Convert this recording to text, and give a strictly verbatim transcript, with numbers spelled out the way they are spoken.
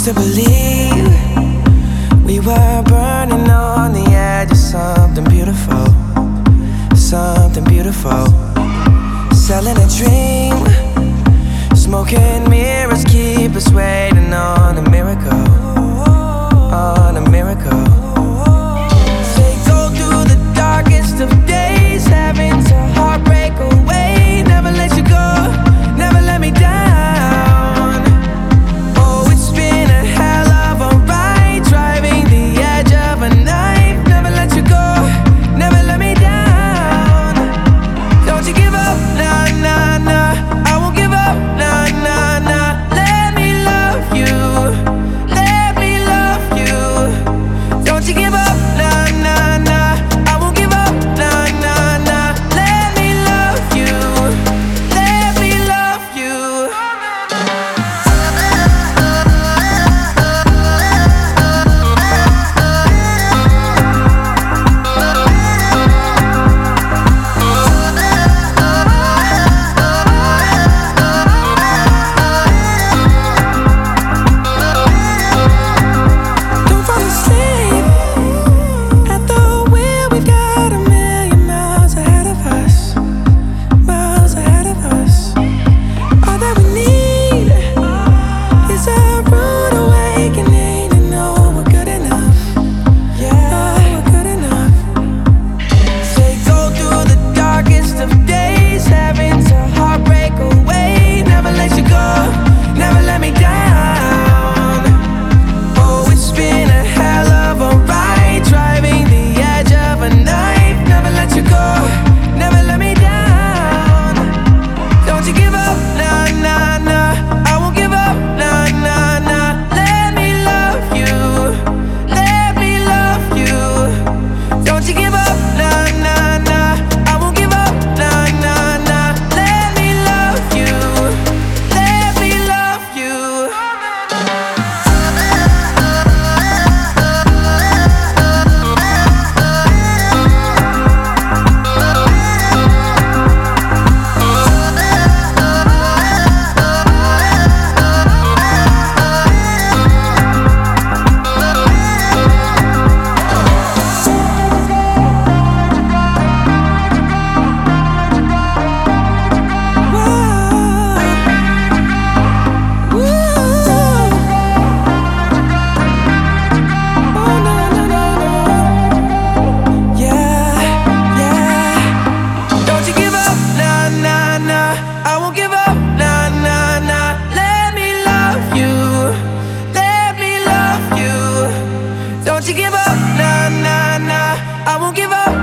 used to believe we were burning on the edge of something beautiful, something beautiful. Selling a dream, smoking mirrors keep us waiting on a miracle, on a miracle. They go through the darkest of days, having to heartbreak away. Never let you go, never let me down. Oh, it's been a hell of a ride, driving the edge of a knife. Never let you go, never let me down. Don't you give up, nah, nah, nah. I won't give up, nah, nah, nah. Let me love you, let me love you. Don't you give up, nah, nah, nah. I won't give up, nah, nah, nah. Let me love you, let me love you. Don't fall asleep at the wheel. We've got a million miles ahead of us, miles ahead of us. All that we need is a rude awakening to know we're good enough. Yeah, we're good enough. They go through the darkest of days, having to heartbreak away. Never let you go, never let me down. Oh, it's been a hell of a ride, driving the edge of a knife. Never let you go, never let me down. Don't you give up, nah, nah, nah. I won't give up, nah, nah, nah. Let me love you, let me love you. Don't you give up, nah, nah, nah. I won't give up, nah, nah, nah. Let me love you, let me love you. Don't you give up, nah, nah, nah. I won't give up.